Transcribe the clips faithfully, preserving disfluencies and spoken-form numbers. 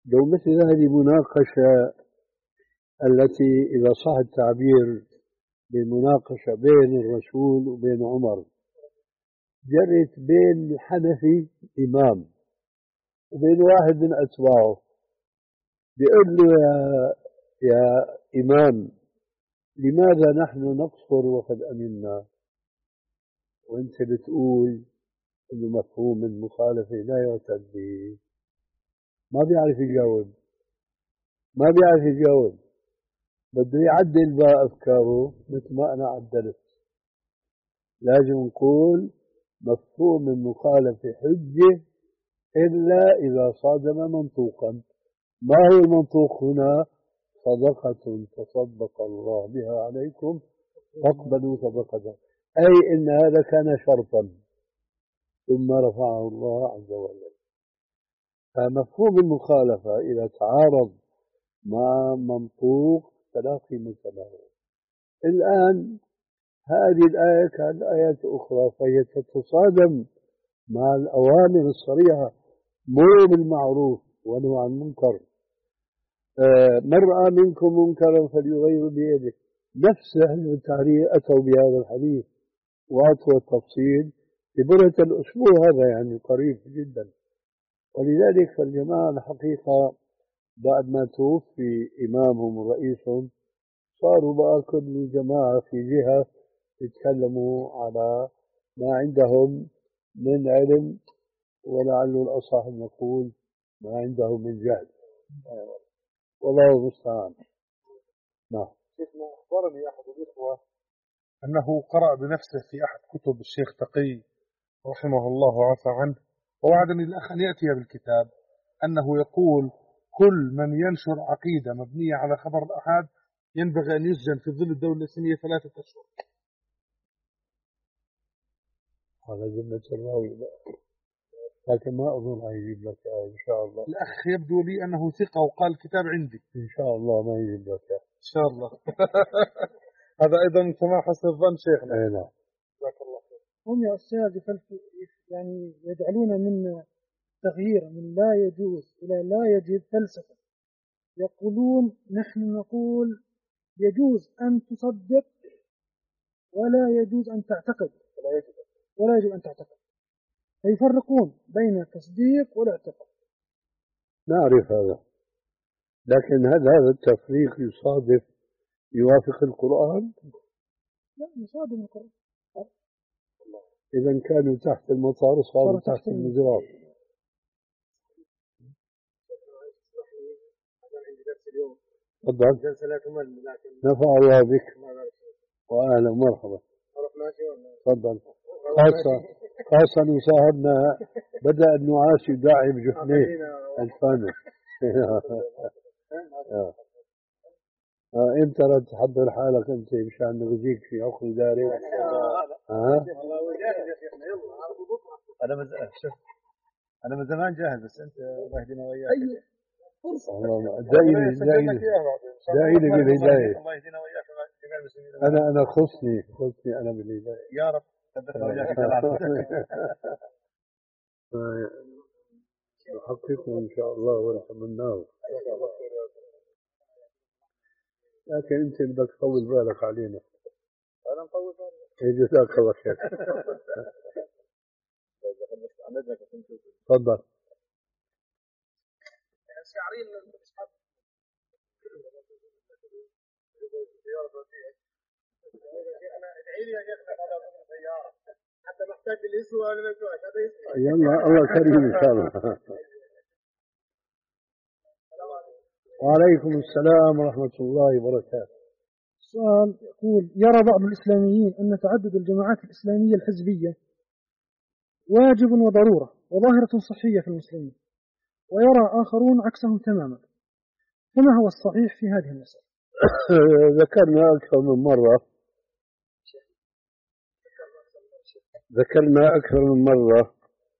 لو مثل هذه المناقشة التي إذا صح التعبير بالمناقشة بين الرسول وبين عمر جرت بين حنفي إمام وبين واحد من أتباعه، بيقول له يا يا إمام لماذا نحن نقصر وقد أمنا، وأنت بتقول إنه مفهوم المخالفة لا يعتد به. ما بيعرف يجاوب، ما بيعرف يجاوب، بده يعدل بقى أفكاره مثل ما أنا عدلت. لازم نقول مفهوم المخالفة حجة إلا إذا صادم منطوقا. ما هو المنطوق هنا؟ صدقة تصدق الله بها عليكم فاقبلوا صدقته، أي إن هذا كان شرطا ثم رفعه الله عز وجل. فمفهوم المخالفة إذا تعارض مع منطوق فلا قيمة له. الآن هذه الآية كانت آيات أخرى فهي تتصادم مع الأوامر الصريحة، مر بالمعروف ونهى عن المنكر. آه من رأى منكم منكرا فليغير بيده، نفس التعريف أتوا بهذا الحديث وأعطوا التفصيل ببرهة الأسبوع هذا، يعني قريب جدا. ولذلك فالجماعة الحقيقة بعد ما توفي إمامهم ورئيسهم صاروا بقى كل جماعة في جهة يتكلموا على ما عندهم من علم، ولعل الأصح أن نقول ما عندهم من جهل، والله المستعان. نعم. شيخنا أخبرني أحد الإخوة أنه قرأ بنفسه في أحد كتب الشيخ تقي رحمه الله وعفى عنه، ووعدني الأخ أن يأتي بالكتاب، أنه يقول كل من ينشر عقيدة مبنية على خبر الأحاد ينبغي أن يسجن في ظل الدولة الإسلامية ثلاثة أشهر. على ذمة الراوي، لكن ما أظن هيجيب لك إن شاء الله. الأخ يبدو لي أنه ثقة وقال الكتاب عندي. إن شاء الله ما يجيب لك إن شاء الله. هذا أيضا كما حسن الظن شيخنا. أي نعم. جزاك الله خير. هم يا أستاذ يعني يجعلون من تغيير من لا يجوز إلى لا يجب فلسفة. يقولون نحن نقول يجوز أن تصدق ولا يجوز أن تعتقد، ولا يجب, ولا يجب أن تعتقد، فيفرقون بين التصديق والاعتقاد. نعرف هذا، لكن هل هذا التفريق يصادف يوافق القرآن؟ لا يصادف القرآن. إذا كانوا تحت المطار صاروا تحت, تحت المزراب. تفضل. نفع الله بك وأهلا ومرحبا. تفضل. خاصة خاصة وصاحبنا بدأ النعاس يداعي بجفنيه الفانوس. امتى رح تحضر حالك انت مشان نغزيك في عقل داري؟ ها؟ انا من شوف انا من زمان جاهز، بس انت الله يهدينا وياك. اي فرصه داعي داعي داعي لي بالهدايه. الله يهدينا وياك جميع المسلمين. انا انا خصني خصني انا بالهدايه يا رب. ثبتنا وياك نحققه ان شاء الله ونتمناه. لكن انت بدك تطول بالك علينا. انا مطول بالي. جزاك الله خير. تفضل. شعرين اصحاب انا ادعي لي يا شيخنا على سياره حتى محتاج الاسوء ولا ما يسوء. يلا الله كريم ان شاء الله. وعليكم السلام ورحمة الله وبركاته. السؤال يقول: يرى بعض الإسلاميين أن تعدد الجماعات الإسلامية الحزبية واجب وضرورة وظاهرة صحية في المسلمين، ويرى آخرون عكسهم تماما، فما هو الصحيح في هذه المسألة؟ ذكرنا أكثر من مرة ذكرنا أكثر من مرة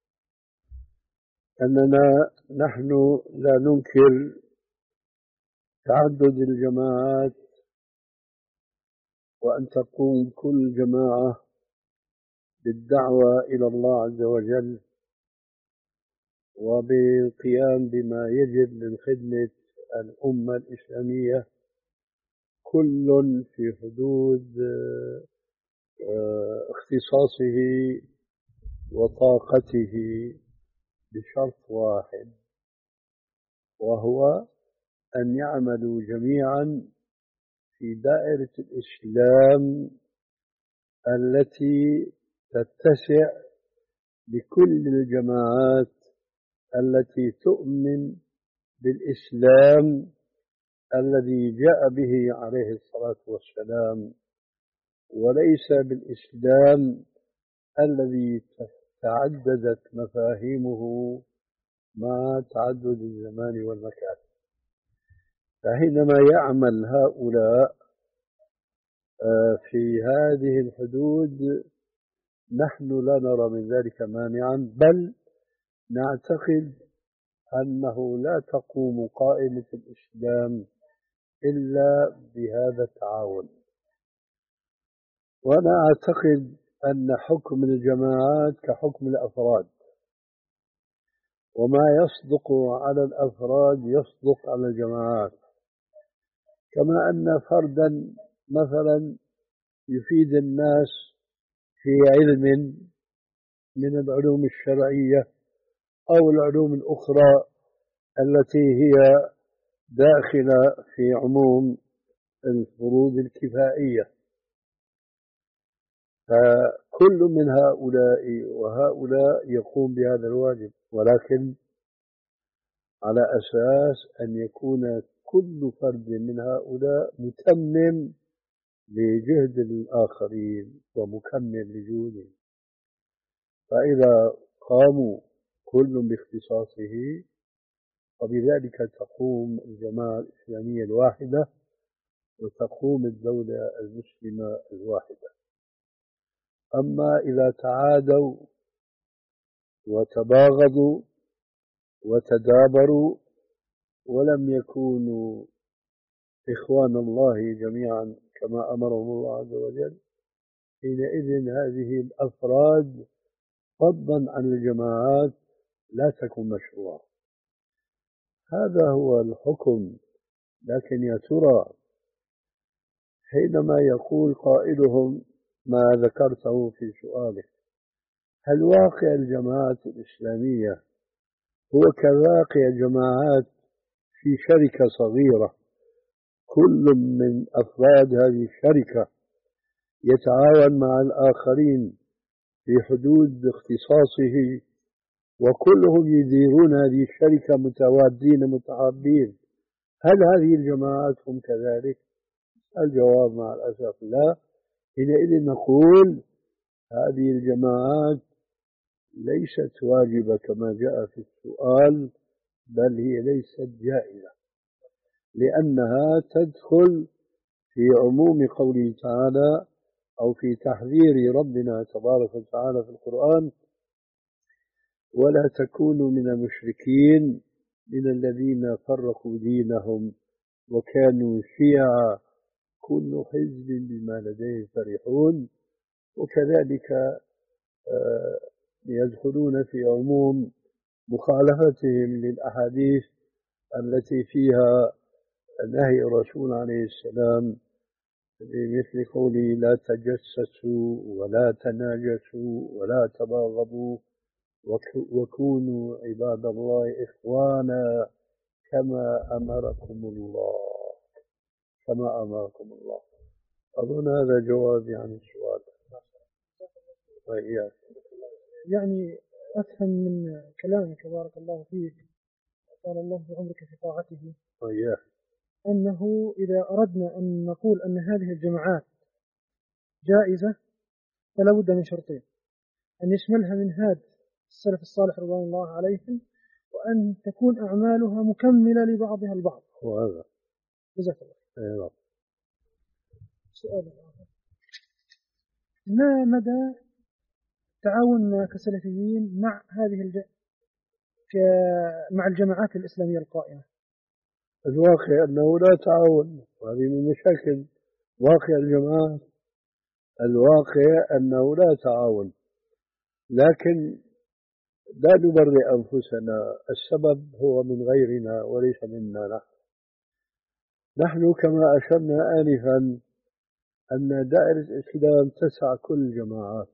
أننا نحن لا ننكر تعدد الجماعات، وأن تقوم كل جماعة بالدعوة إلى الله عز وجل وبالقيام بما يجب من خدمة الأمة الإسلامية، كل في حدود اختصاصه وطاقته، بشرط واحد، وهو أن يعملوا جميعا في دائرة الإسلام التي تتسع لكل الجماعات التي تؤمن بالإسلام الذي جاء به عليه الصلاة والسلام، وليس بالإسلام الذي تعددت مفاهيمه مع تعدد الزمان والمكان. فحينما يعمل هؤلاء في هذه الحدود نحن لا نرى من ذلك مانعا، بل نعتقد أنه لا تقوم قائمة الإسلام إلا بهذا التعاون. وأنا أعتقد أن حكم الجماعات كحكم الأفراد، وما يصدق على الأفراد يصدق على الجماعات. كما أن فردا مثلا يفيد الناس في علم من العلوم الشرعية أو العلوم الأخرى التي هي داخلة في عموم الفروض الكفائية، فكل من هؤلاء وهؤلاء يقوم بهذا الواجب، ولكن على أساس أن يكون كل فرد من هؤلاء متمم لجهد الآخرين ومكمل لجهودهم. فإذا قاموا كل باختصاصه وبذلك تقوم الجماعة الإسلامية الواحدة وتقوم الدولة المسلمة الواحدة. أما إذا تعادوا وتباغضوا وتدابروا ولم يكونوا إخوان الله جميعا كما أمرهم الله عز وجل، حينئذ هذه الأفراد فضلا عن الجماعات لا تكون مشروعة. هذا هو الحكم. لكن يا ترى حينما يقول قائلهم ما ذكرته في سؤالك، هل واقع الجماعات الإسلامية هو كواقع جماعات في شركة صغيرة كل من أفراد هذه الشركة يتعاون مع الآخرين في حدود اختصاصه وكلهم يديرون هذه الشركة متوادين متحابين؟ هل هذه الجماعات هم كذلك؟ الجواب مع الأسف لا. حينئذ نقول هذه الجماعات ليست واجبة كما جاء في السؤال، بل هي ليست جائزة، لأنها تدخل في عموم قوله تعالى أو في تحذير ربنا تبارك وتعالى في القرآن: ولا تكونوا من المشركين من الذين فرقوا دينهم وكانوا شيعا كل حزب بما لديهم فرحون. وكذلك يدخلون في عموم مخالفتهم للأحاديث التي فيها نهي الرسول عليه السلام بمثل قوله لا تجسسوا ولا تناجسوا ولا تباغضوا وكونوا عباد الله إخوانا كما أمركم الله كما أمركم الله. أظن هذا جواب عن السؤال. وإياك. يعني أفهم من كلامك بارك الله فيك قال الله بعمرك في طاعته وإياك أنه إذا أردنا أن نقول أن هذه الجماعات جائزة فلا بد من شرطين: أن يشملها منهاج السلف الصالح رضوان الله عليهم، وأن تكون أعمالها مكملة لبعضها البعض. وهذا جزاك الله. أيوة. سؤال آخر: ما مدى تعاوننا كسلفيين مع هذه الج... مع الجماعات الإسلامية القائمة؟ الواقع أنه لا تعاون، وهذه من مشاكل واقع الجماعات. الواقع أنه لا تعاون، لكن لا نبرئ أنفسنا، السبب هو من غيرنا وليس منا نحن. نحن كما أشرنا آنفا أن دائرة الإسلام تسع كل الجماعات،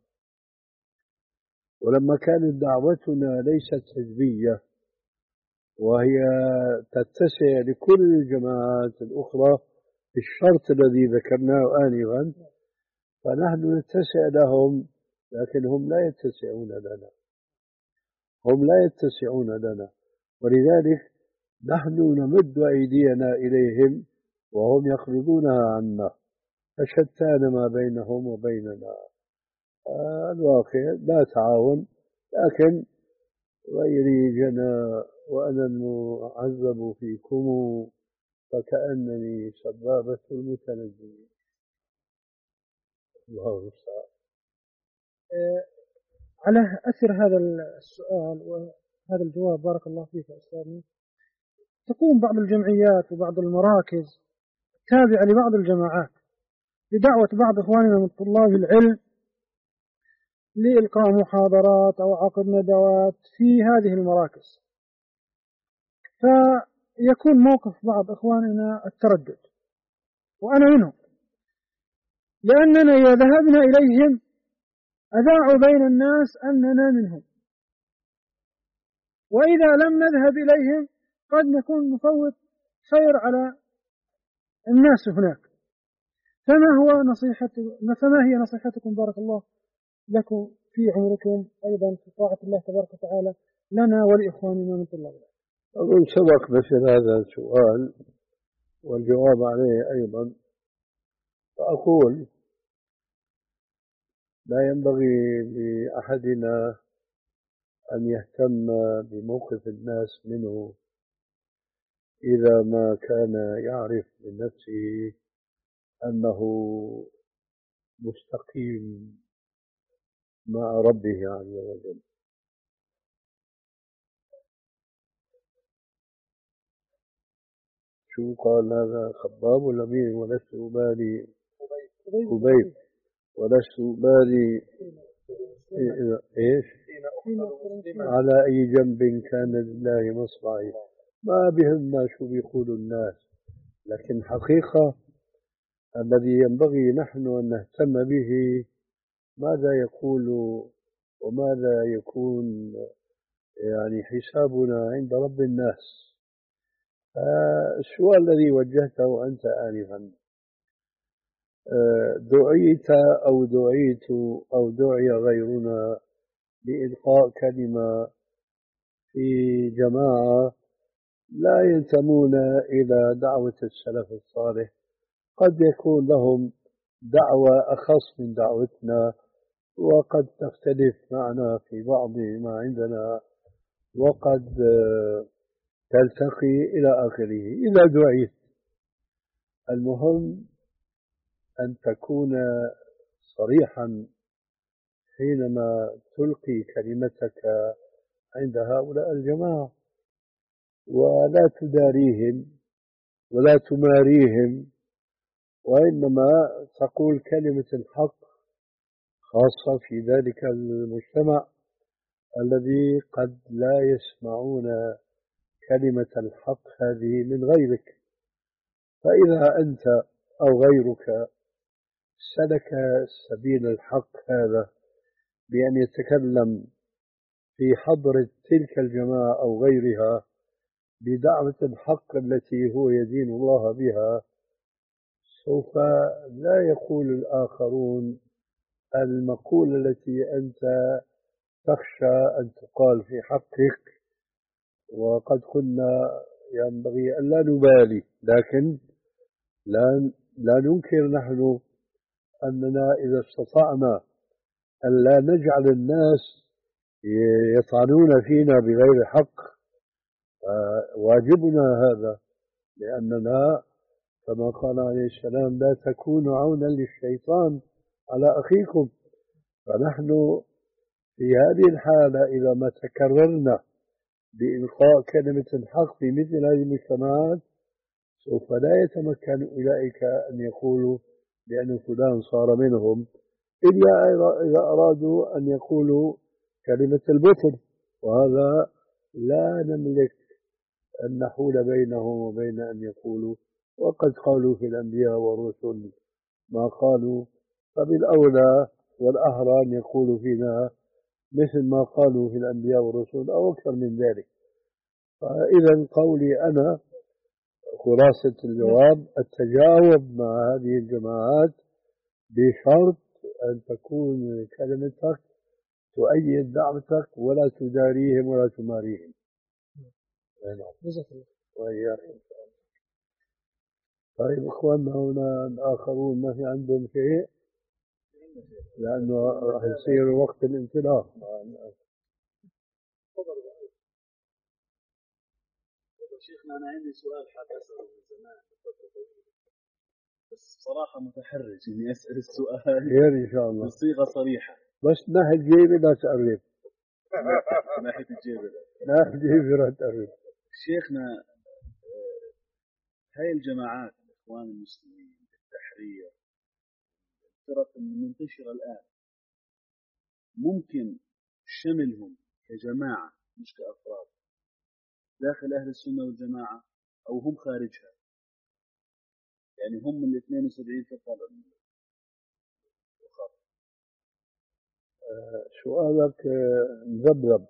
ولما كانت دعوتنا ليست حزبية وهي تتسع لكل الجماعات الأخرى بالشرط الذي ذكرناه آنفا، فنحن نتسع لهم لكن هم لا يتسعون لنا، هم لا يتسعون لنا، ولذلك نحن نمد أيدينا إليهم وهم يقرضونها عنا، فشتان ما بينهم وبيننا. آه الواقع لا تعاون، لكن غيري جنى وأنا المعذب فيكم فكأنني سبابة المتنزل. الله المستعان. على أثر هذا السؤال وهذا الجواب بارك الله فيك يا أستاذنا، تقوم بعض الجمعيات وبعض المراكز التابعة لبعض الجماعات بدعوة بعض إخواننا من طلاب العلم لإلقاء محاضرات أو عقد ندوات في هذه المراكز، فيكون موقف بعض إخواننا التردد، وأنا منهم، لأننا إذا ذهبنا إليهم أذاعوا بين الناس أننا منهم، وإذا لم نذهب إليهم قد نكون نفوت خير على الناس هناك. فما هو نصيحتكم فما هي نصيحتكم بارك الله لكم في عمركم أيضا في طاعة الله تبارك وتعالى لنا ولإخواننا من طلاب العلم؟ أظن سبق مثل هذا السؤال والجواب عليه أيضا، فأقول لا ينبغي لأحدنا أن يهتم بموقف الناس منه إذا ما كان يعرف من نفسه أنه مستقيم مع ربه عز وجل. شو قال هذا خباب ولا مين؟ ولست أبالي خبيب ولست أبالي إيش على أي جنب كان لله مصرعي، ما بهمنا شو بيقولوا الناس، لكن حقيقة الذي ينبغي نحن أن نهتم به ماذا يقول وماذا يكون يعني حسابنا عند رب الناس. السؤال الذي وجهته أنت آنفا، دعيت أو دعيت أو دعي غيرنا لإلقاء كلمة في جماعة لا ينتمون إلى دعوة السلف الصالح، قد يكون لهم دعوة أخص من دعوتنا وقد تختلف معنا في بعض ما عندنا وقد تلتقي إلى آخره. إذا دعيت المهم أن تكون صريحا حينما تلقي كلمتك عند هؤلاء الجماعة، ولا تداريهم ولا تماريهم، وإنما تقول كلمة الحق خاصة في ذلك المجتمع الذي قد لا يسمعون كلمة الحق هذه من غيرك. فإذا أنت أو غيرك سلك سبيل الحق هذا بأن يتكلم في حضرة تلك الجماعة أو غيرها بدعوة الحق التي هو يدين الله بها، سوف لا يقول الآخرون المقولة التي أنت تخشى أن تقال في حقك. وقد قلنا ينبغي أن لا نبالي، لكن لا, لا ننكر نحن أننا إذا استطعنا أن لا نجعل الناس يطعنون فينا بغير حق واجبنا هذا، لأننا كما قال عليه السلام لا تكونوا عونا للشيطان على أخيكم. فنحن في هذه الحالة إذا ما تكررنا بإلقاء كلمة الحق في مثل هذه المجتمعات سوف لا يتمكن أولئك أن يقولوا بأن فلان صار منهم، إلا إذا أرادوا أن يقولوا كلمة البطل وهذا لا نملك أن نحول بينهم وبين أن يقولوا، وقد قالوا في الأنبياء والرسل ما قالوا، فبالأولى والأحرى أن يقولوا فينا مثل ما قالوا في الأنبياء والرسل أو أكثر من ذلك. فإذا قولي أنا خلاصة الجواب التجاوب مع هذه الجماعات بشرط أن تكون كلمتك تؤيد دعوتك ولا تداريهم ولا تماريهم. جزاك الله. وإياك إن شاء الله. طيب إخواننا هنا الآخرون ما في عندهم شيء؟ لأنه راح يصير وقت الانطلاق. شيخنا أنا عندي سؤال حاب أسأله من زمان فترة طويلة، بس بصراحة متحرج إني أسأل السؤال خير إن شاء الله بصيغة صريحة. بس ناحية جيبي لا تقرب. ناحية الجيبة. ناحية جيبي لا تقرب. شيخنا هاي الجماعات الإخوان المسلمين التحرير الفرق المنتشرة الآن ممكن شملهم كجماعة مش كأفراد داخل أهل السنة والجماعة أو هم خارجها، يعني هم من الاثنين وسبعين فرقة. سؤالك مذبذب.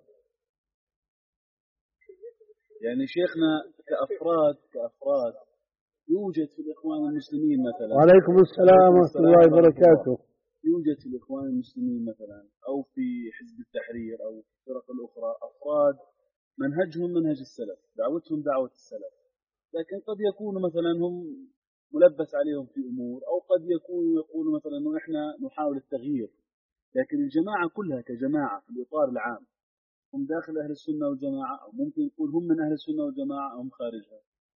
يعني شيخنا كأفراد كأفراد يوجد في الإخوان المسلمين مثلا. وعليكم السلام ورحمة الله وبركاته. يوجد في الإخوان المسلمين مثلا أو في حزب التحرير أو في الفرق الأخرى أفراد منهجهم منهج السلف، دعوتهم دعوة السلف، لكن قد يكونوا مثلا هم ملبس عليهم في أمور، أو قد يكونوا يقولوا مثلا أنه إحنا نحاول التغيير، لكن الجماعة كلها كجماعة في الإطار العام هم داخل أهل السنة والجماعة، أو ممكن يقول هم من أهل السنة والجماعة أو هم خارجها.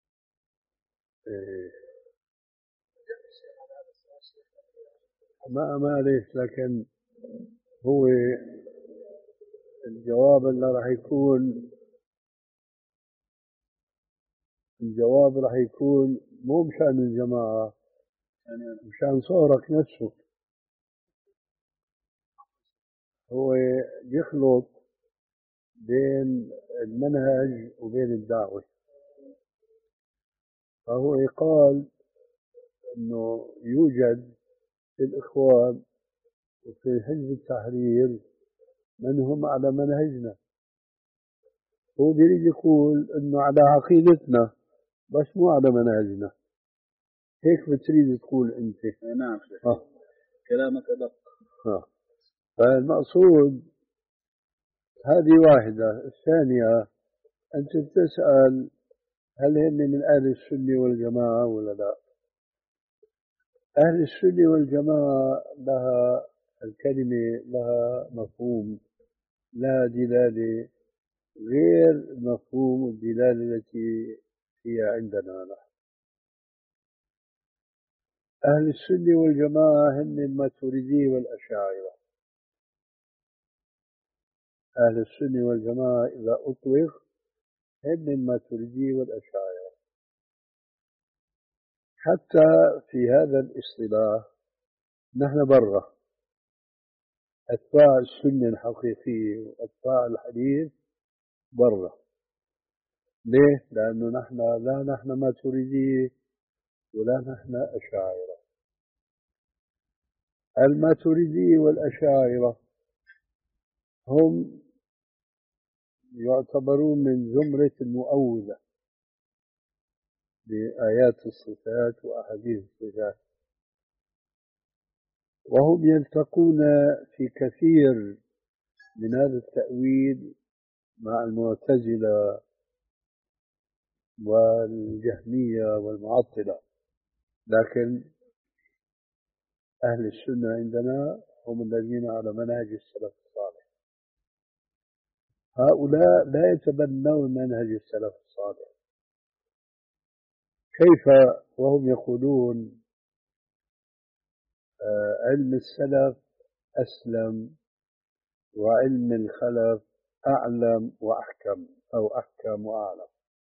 إيه. ما معليش، لكن هو الجواب اللي راح يكون الجواب راح يكون مو مشان الجماعة، مشان صورك نفسه. هو يخلط بين المنهج وبين الدعوة. فهو يقال انه يوجد في الإخوان وفي حزب التحرير من هم على منهجنا. هو بيريد يقول انه على عقيدتنا بس مو على منهجنا. هيك بتريد تقول انت. نعم شيخ. آه. كلامك أدق. آه. فالمقصود هذه واحدة. الثانية أنت تسأل هل هن من أهل السنة والجماعة ولا لا؟ أهل السنة والجماعة لها الكلمة لها مفهوم، لا دلالة غير مفهوم الدلالة التي هي عندنا نحن. أهل السنة والجماعة هم الماتريدية والأشاعرة. أهل السنة والجماعة إذا أطلق هم الماتريدية والأشاعرة. حتى في هذا الاصطلاح نحن برا أتباع السنة الحقيقية وأتباع الحديث برا. ليه؟ لأنه نحن لا نحن ماتريدية ولا نحن أشاعرة. الماتريدية والأشاعرة هم يعتبرون من زمرة المؤولة بآيات الصفات وأحاديث الصفات، وهم يلتقون في كثير من هذا التأويل مع المعتزلة والجهمية والمعطلة. لكن أهل السنة عندنا هم الذين على منهج السلف الصالح. هؤلاء لا يتبنون منهج السلف الصالح. كيف وهم يقولون آه علم السلف أسلم وعلم الخلف أعلم وأحكم أو أحكم وأعلم؟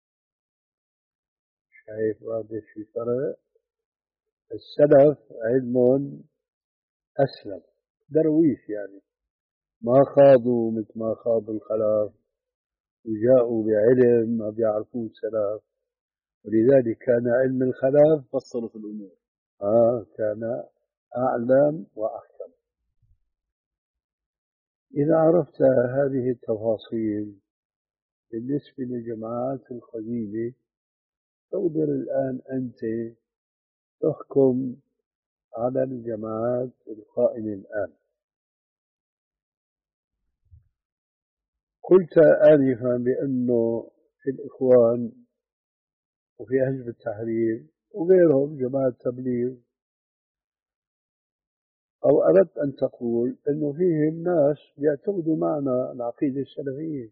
شايف هذا في فرق؟ السلف علم أسلم، درويش يعني ما خاضوا مثل ما خاض الخلف وجاءوا بعلم ما بيعرفوه السلف، ولذلك كان علم الخلف فصلوا في الأمور. آه كان أعلم وأحكم. إذا عرفت هذه التفاصيل بالنسبة للجماعات القديمة، تقدر الآن أنت تحكم على الجماعات القائمة الآن. قلت آنفا بأنه في الإخوان وفي حزب التحرير وغيرهم جماعة تبليغ، أو أردت أن تقول أنه فيهم ناس بيعتقدوا معنا العقيدة السلفية،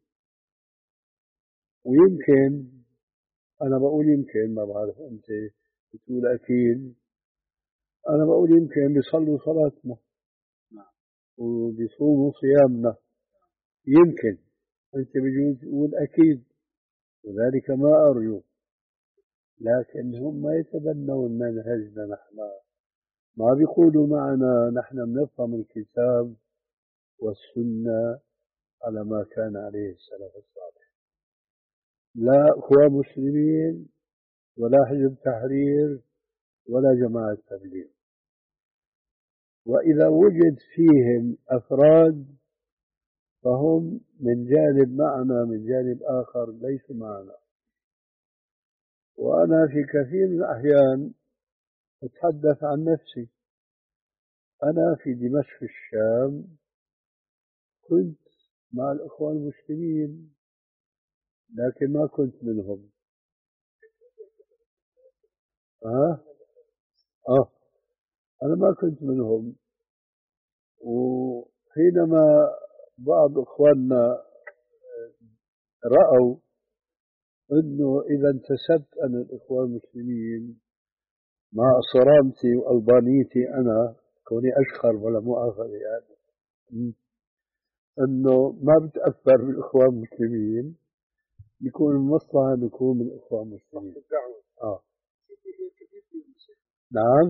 ويمكن أنا بقول يمكن، ما بعرف أنت بتقول أكيد، أنا بقول يمكن بيصلوا صلاتنا وبيصوموا صيامنا، يمكن أنت بجوز تقول أكيد، وذلك ما أرجو، لكن هم ما يتبنون منهجنا نحن، ما بيقولوا معنا نحن بنفهم الكتاب والسنة على ما كان عليه السلف الصالح، لا أخوة مسلمين ولا حزب تحرير ولا جماعة تبليغ. وإذا وجد فيهم أفراد فهم من جانب معنا، من جانب آخر ليسوا معنا. وأنا في كثير من الأحيان أتحدث عن نفسي، أنا في دمشق الشام كنت مع الإخوان المسلمين لكن ما كنت منهم. أه؟ أه أنا ما كنت منهم. وحينما بعض إخواننا رأوا أنه إذا انتسبت أنا الإخوان المسلمين مع صرامتي وألبانيتي أنا كوني أشخر ولا مؤاخذة يعني، أنه ما بتأثر بالإخوان المسلمين، يكون المصلحة نكون من الإخوان المسلمين. آه. نعم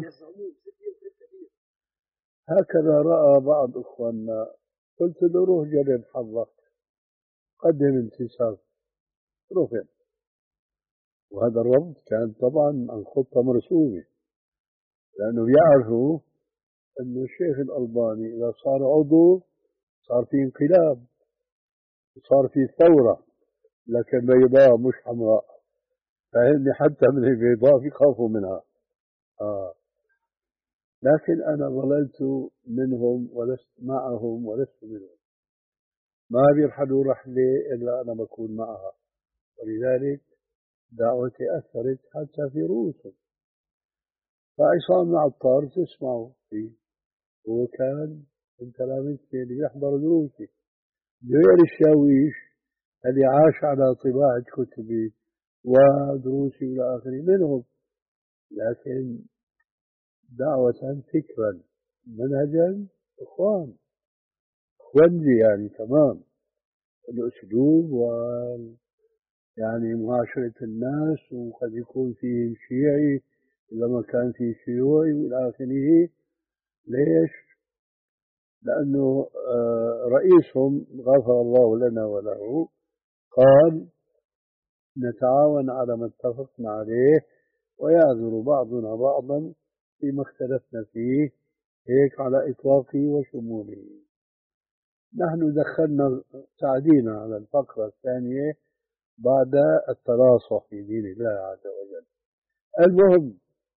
هكذا رأى بعض إخواننا. قلت له روح جرب حظك، قدم انتساب، روح. وهذا الرفض كان طبعا عن خطة مرسومة، لأنه بيعرفوا أنه الشيخ الألباني إذا صار عضو صار في انقلاب، صار في ثورة، لكن بيضاء مش حمراء، فهمني، حتى من البيضاء بيخافوا منها. آه. لكن أنا ظللت منهم ولست معهم ولست منهم، ما بيرحلوا رحلة إلا أنا بكون معها، ولذلك دعوتي أثرت حتى في رؤوسهم. فعصام العطار تسمعوا فيه، هو كان من تلامذتي اللي يحضر دروسي. زهير الشاويش اللي عاش على طباعة كتبي ودروسي إلى آخره منهم، لكن دعوة فكرا منهجا إخوان إخواني يعني تمام، الأسلوب و يعني معاشرة الناس، وقد يكون فيه شيعي إذا ما كان فيه شيوعي وإلى آخره. ليش؟ لأنه رئيسهم غفر الله لنا وله قال نتعاون على ما اتفقنا عليه ويعذر بعضنا بعضا فيما اختلفنا فيه، هيك على إطلاقه وشموله. نحن دخلنا تعدينا على الفقرة الثانية بعد التراصح في دين الله عز وجل. المهم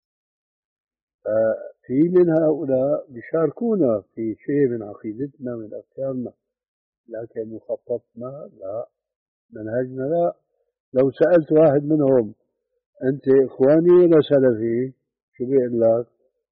في من هؤلاء بيشاركونا في شيء من عقيدتنا من أفكارنا، لكن مخططنا لا، منهجنا لا. لو سألت واحد منهم أنت إخواني ولا سلفي، شو بيقول لك؟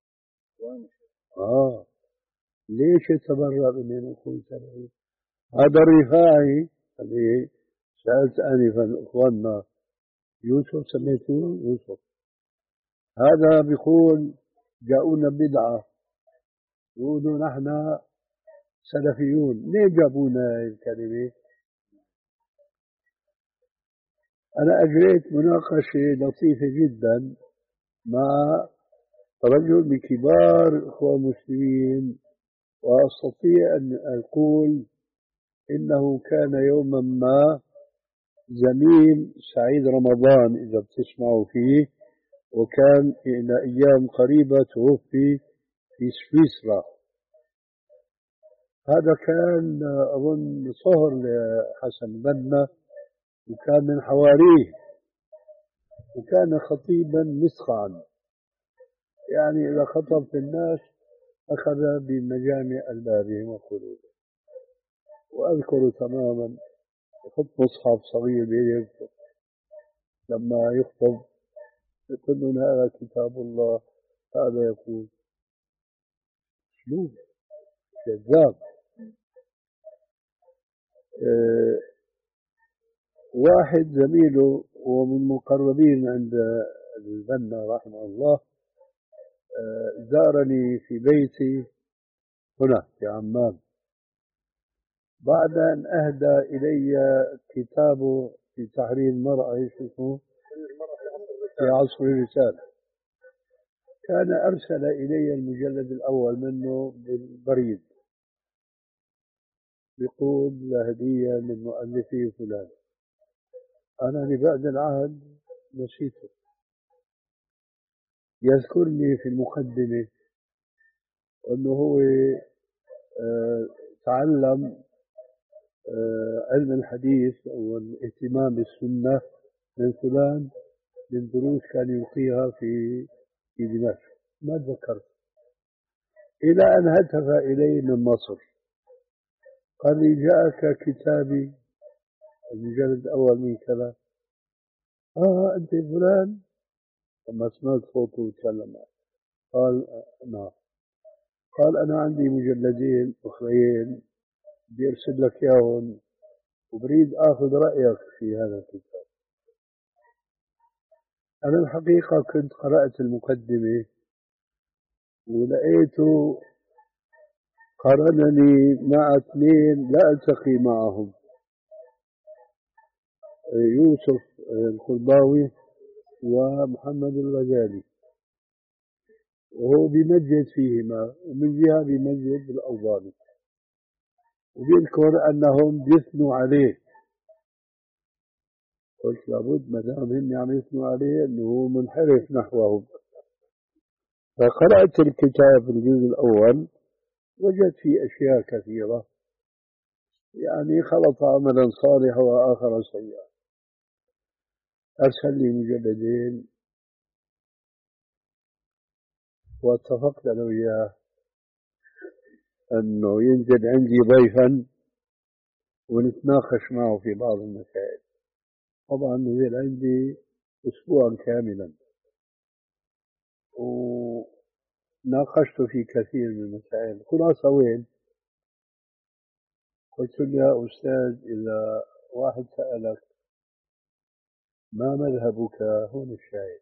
آه ليش يتبرأ من يكون سلفي؟ هذا الرفاعي اللي سألت آنفا إخواننا يوسف، سميته يوسف، هذا بيقول جاءونا بدعة، يقولوا نحن سلفيون. ليه جابونا الكلمة؟ أنا أجريت مناقشة لطيفة جدا مع رجل من كبار الإخوان المسلمين، وأستطيع أن أقول إنه كان يوما ما زميل سعيد رمضان إذا بتسمعوا فيه، وكان إلى أيام قريبة توفي في سويسرا. هذا كان أظن صهر لحسن بنا، وكان من حواريه، وكان خطيبا مسخعا، يعني إذا خطب في الناس أخذ بمجامع ألبابهم وقلوبهم. وأذكر تماما يحط مصحف صغير بيده لما يخطب، يقول لنا هذا كتاب الله، هذا يقول اسلوب جذاب. أه واحد زميله ومن مقربين عند البنا رحمه الله أه زارني في بيتي هنا في عمان، بعد أن أهدى إلي كتابه في تحرير المرأة، ايش اسمه؟ في عصر الرسالة. كان أرسل إلي المجلد الأول منه بالبريد، بيقول هدية من مؤلفه فلان. أنا لبعد العهد نسيته. يذكرني في المقدمة أنه هو آه تعلم آه علم الحديث والاهتمام بالسنة من فلان، من دروس كان يلقيها في في دمشق، ما تذكرت. إلى أن هتف إلي من مصر قال لي جاءك كتابي المجلد الأول من كذا. آه أنت فلان؟ لما سمعت صوته وتكلم معي قال نعم. قال أنا عندي مجلدين أخرين بدي أرسل لك إياهم وبريد آخذ رأيك في هذا الكتاب. أنا الحقيقة كنت قرأت المقدمة ولقيته قارنني مع اثنين لا ألتقي معهم، يوسف القرضاوي ومحمد الغزالي، وهو بيمجد فيهما، ومن جهة بيمجد بالأوضاني، وبيذكر أنهم بيثنوا عليه. قلت لابد ما دام هن عم يثنوا عليه أنه هو منحرف نحوهم. فقرأت الكتاب الجزء الأول، وجدت فيه أشياء كثيرة، يعني خلط عملا صالحا وآخر سيئا. أرسل لي مجلدين، واتفقت أنا وياه أنه ينزل عندي ضيفا ونتناقش معه في بعض المسائل. طبعا نزل عندي أسبوعا كاملا وناقشت في كثير من المسائل. خلاصة وين؟ قلت له يا أستاذ إذا واحد سألك ما مذهبك، هون الشاهد،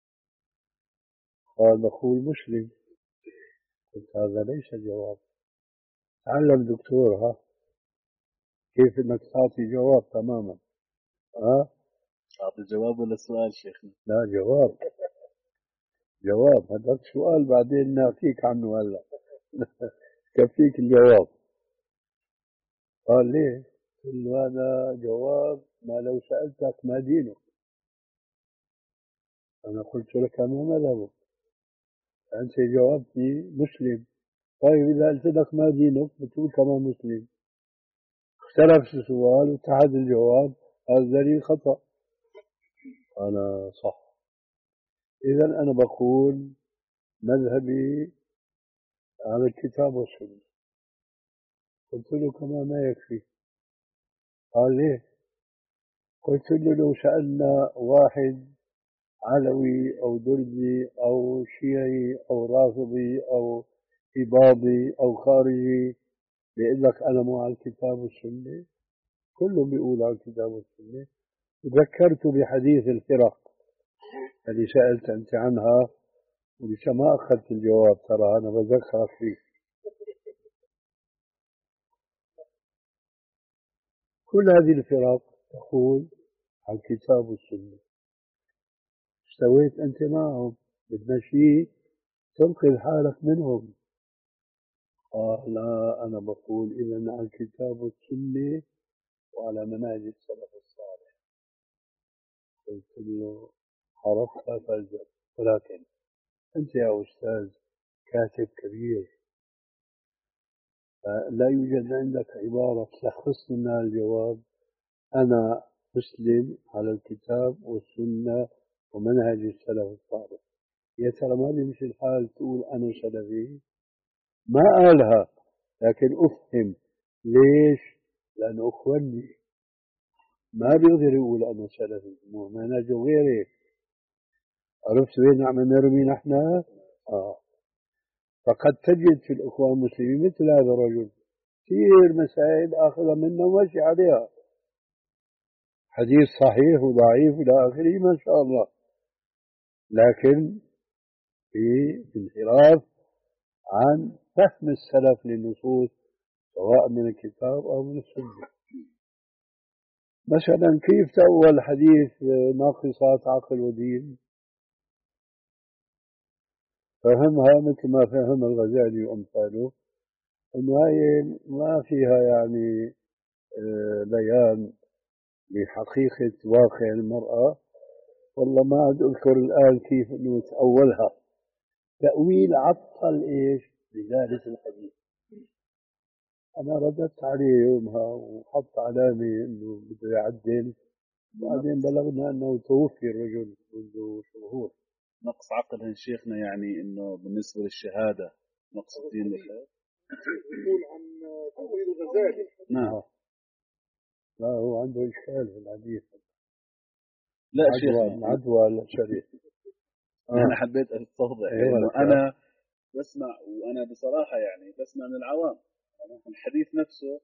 قال نقول مسلم. قلت هذا ليس جواب. تعلم دكتور، ها كيف انك تعطي جواب تماما. ها أعطي جواب ولا سؤال شيخنا؟ لا جواب. جواب هذاك سؤال بعدين نعطيك عنه هلا. كفيك الجواب. قال ليه؟ قلت له هذا جواب ما لو سألتك ما دينك. أنا قلت لك ما مذهبك، أنت جاوبتني مسلم. طيب إذا قلت لك ما دينك بتقول كمان مسلم. اختلف السؤال واتحد الجواب، هذا دليل خطأ. أنا صح. إذا أنا بقول مذهبي على الكتاب والسنة. قلت له كما ما يكفي. قال ليه؟ قلت له لو سألنا واحد علوي أو درزي أو شيعي أو رافضي أو إباضي أو خارجي بيقول لك أنا مو على الكتاب والسنة، كلهم بيقولوا على الكتاب والسنة. تذكرت بحديث الفرق اللي سألت أنت عنها ولسه ما أخذت الجواب، ترى أنا بذكرك فيه. كل هذه الفرق تقول على الكتاب والسنة. استويت أنت معهم، بدنا شيء تنقذ حالك منهم. قال لا أنا بقول إذا على الكتاب والسنة وعلى منهج السلف الصالح. قلت له عرفتها فالزم، ولكن أنت يا أستاذ كاتب كبير، لا يوجد عندك عبارة تلخص لنا الجواب. أنا مسلم على الكتاب والسنة ومنهج السلف الصالح. يا ترى ما بيمشي الحال تقول أنا سلفي؟ ما قالها، لكن أفهم ليش؟ لأنه أخواني ما بيقدر يقول أنا سلفي، مو منهجه غير هيك. عرفت وين عم نرمي نحن؟ آه. فقد تجد في الأخوان المسلمين مثل هذا الرجل كثير مسائل آخذها منه وماشي عليها، حديث صحيح وضعيف إلى آخره ما شاء الله، لكن في انحراف عن فهم السلف للنصوص سواء من الكتاب أو من السنة. مثلا كيف تأول حديث ناقصات عقل ودين؟ فهمها مثل ما فهم الغزالي وأمثاله، أنه هاي ما فيها يعني بيان لحقيقة واقع المرأة. والله ما عاد أذكر الآن كيف أنه تأولها، تأويل عطل إيش بداية الحديث. أنا رددت عليه يومها وحط علامة إنه بده يعدل، بعدين بلغنا أنه توفي الرجل منذ شهور. نقص عقل شيخنا يعني إنه بالنسبة للشهادة نقص الدين لله. يقول عن تأويل الغزالي. نعم. لا هو عنده إشكال في الحديث. لا عدوى شيخنا عدوى شريف. آه. أنا حبيت أستوضح أيوة إنه أنا بسمع، وأنا بصراحة يعني بسمع من العوام الحديث نفسه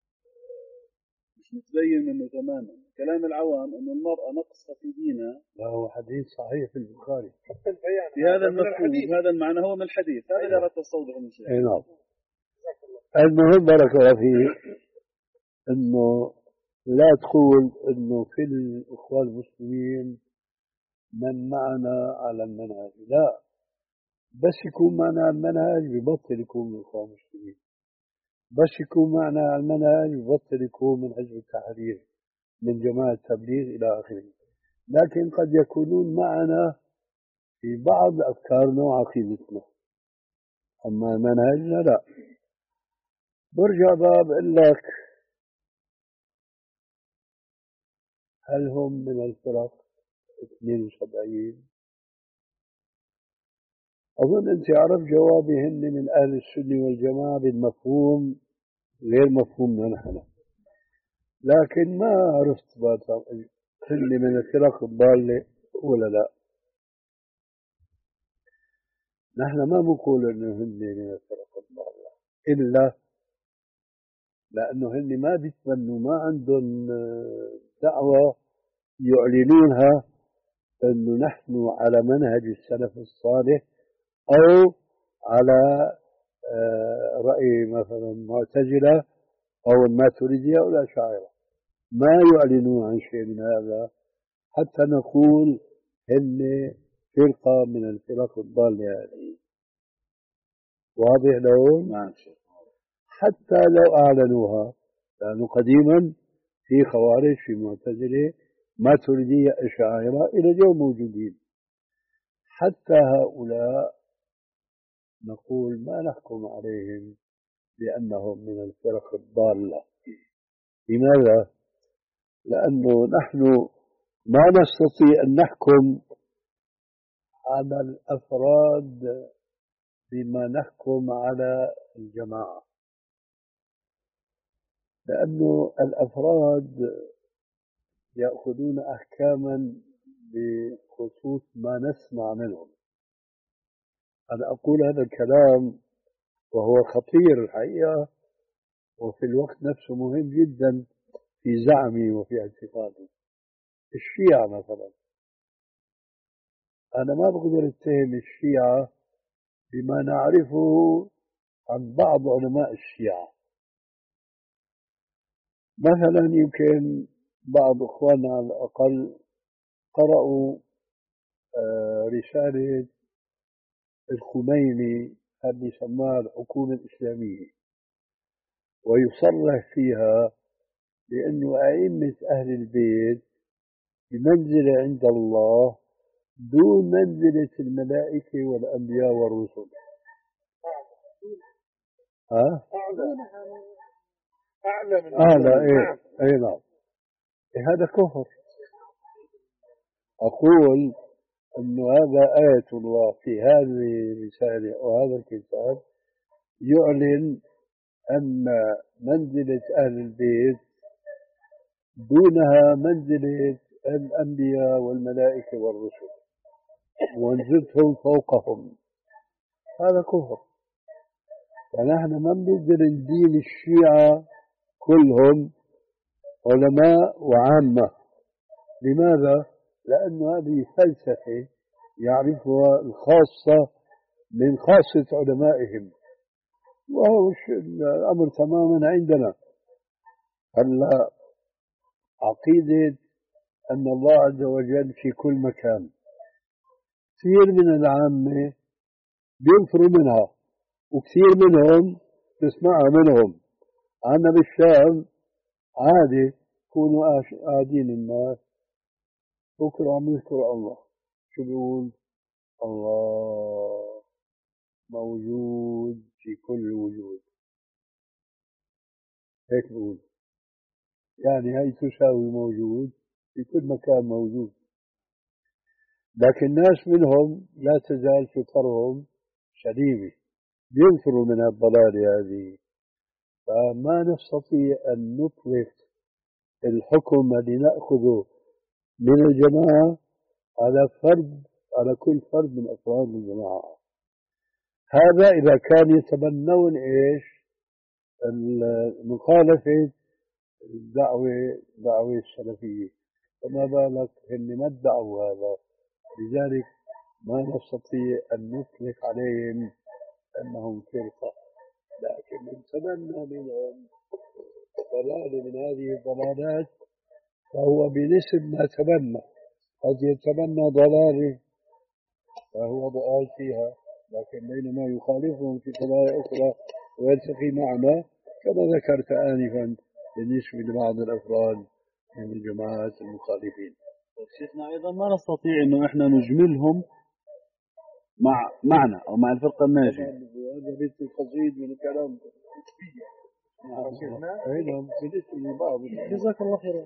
مش متبين منه تماما. كلام العوام انه المرأة نقصها في دينها. لا هو حديث صحيح في البخاري حتى البيان في هذا المفهوم، هذا المعنى هو من الحديث، هذا اللي أردت أستوضحه من شيء. اي نعم. المهم بارك الله فيك انه لا تقول انه في الاخوان المسلمين من معنا على المنهج، لا، بس يكون معنا على المنهج ببطل يكون من الاخوان المسلمين، بس يكون معنا على المنهج ببطل يكون من حزب التحرير، من جماعة التبليغ إلى آخره. لكن قد يكونون معنا في بعض أفكارنا وعقيدتنا، أما منهجنا لا. برجع باب بقول لك هل هم من الفرق اثنين وسبعين؟ أظن أنت عرف جوابي، هن من أهل السنة والجماعة بالمفهوم غير مفهومنا نحن، لكن ما عرفت هن من الفرق الضالة ولا لا. نحن ما بنقول انه هن من الفرق الضالة، الا لانه هن ما بيتمنوا، ما عندهم دعوة يعلنونها انه نحن على منهج السلف الصالح او على رأي مثلا المعتزلة او الماتريدية او الاشاعرة، ما يعلنون عن شيء من هذا حتى نقول هن فرقة من الفرق الضالة هذه. واضح لهم؟ نعم. حتى لو أعلنوها، لأنه قديما في خوارج، في معتزلة، ماتريدية، أشاعرة إلى اليوم موجودين. حتى هؤلاء نقول ما نحكم عليهم بأنهم من الفرق الضالة. لماذا؟ لأنه نحن ما نستطيع أن نحكم على الأفراد بما نحكم على الجماعة، لأنه الأفراد يأخذون أحكاما بخصوص ما نسمع منهم. أنا أقول هذا الكلام وهو خطير الحقيقة، وفي الوقت نفسه مهم جدا في زعمي وفي اعتقادي. الشيعة مثلا، أنا ما بقدر أتهم الشيعة بما نعرفه عن بعض علماء الشيعة. مثلا يمكن بعض إخواننا على الأقل قرأوا رسالة الخميني اللي سماها الحكومة الإسلامية، ويصرح فيها بأنه أئمة أهل البيت بمنزلة عند الله دون منزلة الملائكة والأنبياء والرسل. ها؟ أعلى من أعلى إيه؟ أي نعم. إيه هذا كفر. أقول أنه هذا آية الله في هذه الرسالة وهذا الكتاب يعلن أن منزلة أهل البيت دونها منزلة الأنبياء والملائكة والرسل، وانزلتهم فوقهم. هذا كفر. فنحن ما بنقدر ندين الشيعة كلهم علماء وعامة. لماذا؟ لأن هذه فلسفة يعرفها الخاصة من خاصة علمائهم، وهو الأمر تماما عندنا. هلا عقيدة أن الله عز وجل في كل مكان، كثير من العامة بينفروا منها، وكثير منهم تسمعها منهم. عنا بالشام عادي يكونوا قاعدين الناس بكرة عم يذكروا الله، شو بيقول؟ الله موجود في كل وجود، هيك بيقول. يعني هي تساوي موجود في كل مكان موجود. لكن ناس منهم لا تزال فطرهم سليمة، بينفروا من الضلالة هذه. فما نستطيع أن نطلق الحكم الذي نأخذه من الجماعة على فرد، على كل فرد من أفراد الجماعة. هذا إذا كان يتبنون إيش؟ المخالفة الدعوة دعوة السلفية، فما بالك هن ما ادعوا هذا. لذلك ما نستطيع أن نطلق عليهم أنهم فرقة، لكن نتبنى منهم ضلالة من هذه الضلالات، فهو بنسب ما تبنى. قد يتبنى ضلالة فهو ضال فيها، لكن بينما يخالفهم في قضايا أخرى ويلتقي معنا، كما ذكرت آنفا بالنسبة لبعض الأفراد من الجماعات المخالفين. شيخنا أيضا ما نستطيع أنه إحنا نجملهم مع معنا أو مع الفرقة الناجية. هذا بيت القصيد من الكلام. نعم بالنسبة لبعض. جزاك الله خير.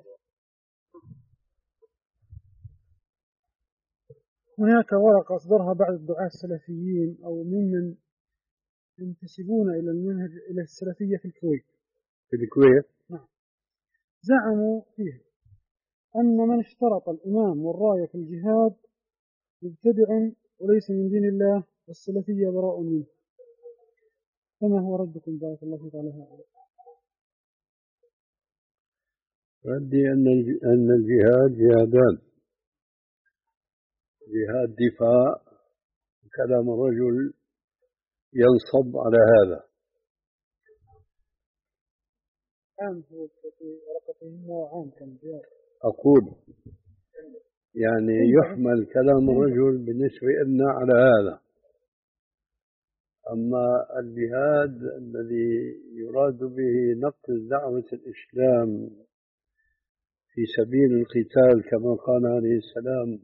هناك ورقة أصدرها بعض الدعاة السلفيين أو ممن ينتسبون إلى المنهج إلى السلفية في الكويت. في الكويت؟ نعم. زعموا فيها أن من اشترط الإمام والراية في الجهاد مبتدع وليس من دين الله، والسلفية براء منه. فما هو ردكم بارك الله فيك على هذا؟ ردي أن أن الجهاد جهادان: جهاد دفاع، كلام الرجل ينصب على هذا. عام هو في ورقتهم وعام كان جهاد. أقول يعني يحمل كلام الرجل بالنسبة لنا على هذا. أما الجهاد الذي يراد به نقل دعوة الإسلام في سبيل القتال، كما قال عليه السلام: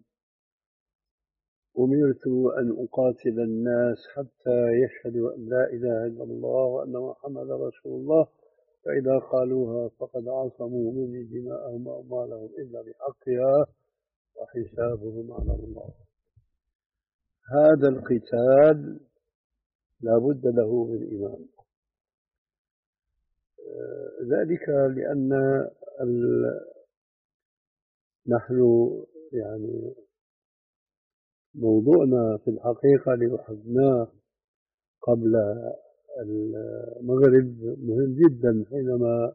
أمرت أن أقاتل الناس حتى يشهدوا أن لا إله إلا الله وأن محمدا رسول الله، فإذا قالوها فقد عصموا مني دماءهم وأموالهم إلا بحقها وحسابهم على الله. هذا القتال لا بد له من إمام. ذلك لأن نحن يعني موضوعنا في الحقيقة اللي أخذناه قبل المغرب مهم جدا، حينما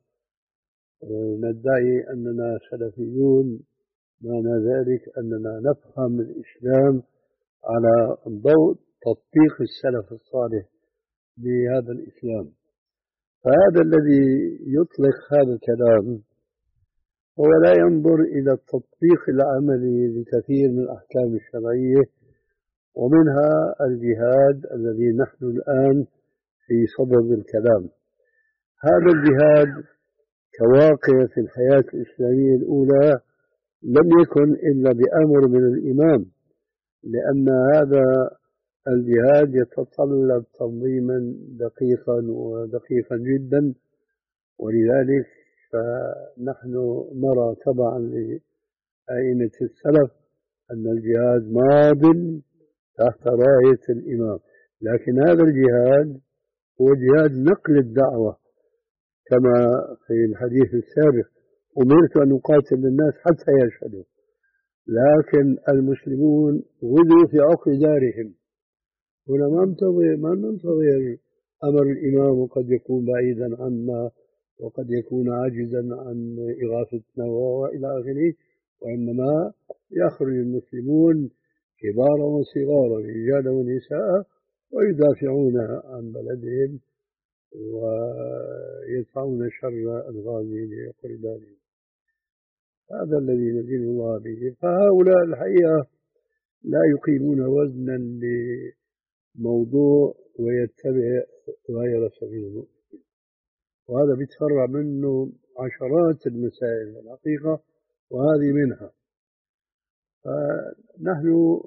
ندعي أننا سلفيون، معنى ذلك أننا نفهم الإسلام على ضوء تطبيق السلف الصالح لهذا الإسلام. فهذا الذي يطلق هذا الكلام هو لا ينظر إلى التطبيق العملي لكثير من الأحكام الشرعية، ومنها الجهاد الذي نحن الآن في صدد الكلام. هذا الجهاد كواقع في الحياة الإسلامية الأولى لم يكن إلا بأمر من الإمام، لأن هذا الجهاد يتطلب تنظيما دقيقا ودقيقا جدا، ولذلك فنحن نرى تبعا لأئمة السلف أن الجهاد ماض تحت راية الإمام، لكن هذا الجهاد هو جهاد نقل الدعوة، كما في الحديث السابق أمرت أن أقاتل الناس حتى يشهدوا، لكن المسلمون غدوا في عقر دارهم. هنا ما ننتظر ما ننتظر أمر الإمام، وقد يكون بعيدا عنا وقد يكون عاجزا عن إغاثتنا وإلى آخره، وإنما يخرج المسلمون كبارا وصغارا رجالا ونساء ويدافعون عن بلدهم ويدفعون شر الغازي لعقر دارهم. هذا الذي ندين الله به. فهؤلاء الحقيقة لا يقيمون وزنا لموضوع ويتبع غير سبيل المؤمنين، وهذا بيتفرع منه عشرات المسائل الحقيقة، وهذه منها. فنحن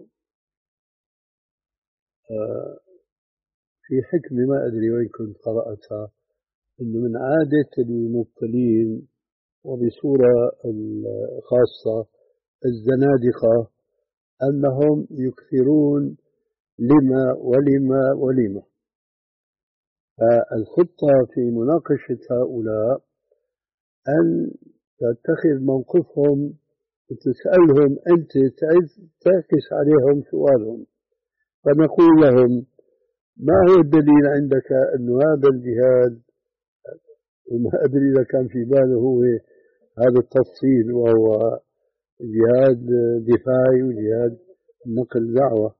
في حكم ما أدري وين كنت قرأتها، أنه من عادة المبتلين وبصورة خاصة الزنادقة أنهم يكثرون لما ولما ولما. فالخطة في مناقشة هؤلاء أن تتخذ موقفهم وتسألهم أنت تعكس عليهم سؤالهم، فنقول لهم ما هو الدليل عندك أن هذا الجهاد، وما أدري إذا كان في باله هو هذا التفصيل، وهو جهاد دفاعي وجهاد نقل دعوة.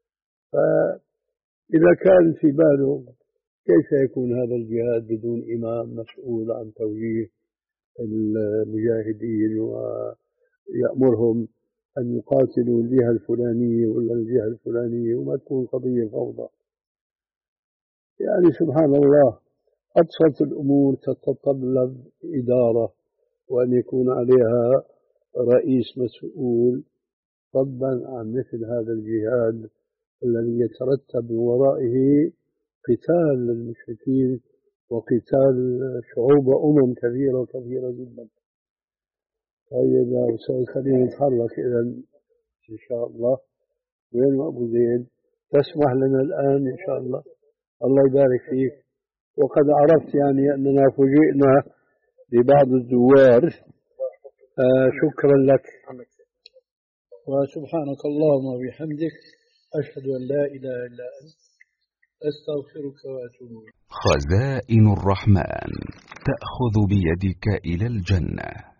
فإذا كان في باله كيف يكون هذا الجهاد بدون إمام مسؤول عن توجيه المجاهدين ويأمرهم أن يقاتلوا الجهة الفلانية ولا الجهة الفلانية وما تكون قضية فوضى؟ يعني سبحان الله، أبسط الأمور تتطلب إدارة وأن يكون عليها رئيس مسؤول، فضلا عن مثل هذا الجهاد الذي يترتب من ورائه قتال للمشركين وقتال شعوب وأمم كثيرة كثيرة جدا. طيب يا أستاذ خلينا نتحرك إذا إن شاء الله. وين أبو زيد؟ تسمح لنا الآن إن شاء الله. الله يبارك فيك. وقد عرفت يعني أننا فوجئنا ببعض الزوار. آه شكرا لك، وسبحانك اللهم وبحمدك أشهد أن لا إله إلا أنت أستغفرك وأتوب إليك. خزائن الرحمن تأخذ بيدك إلى الجنة.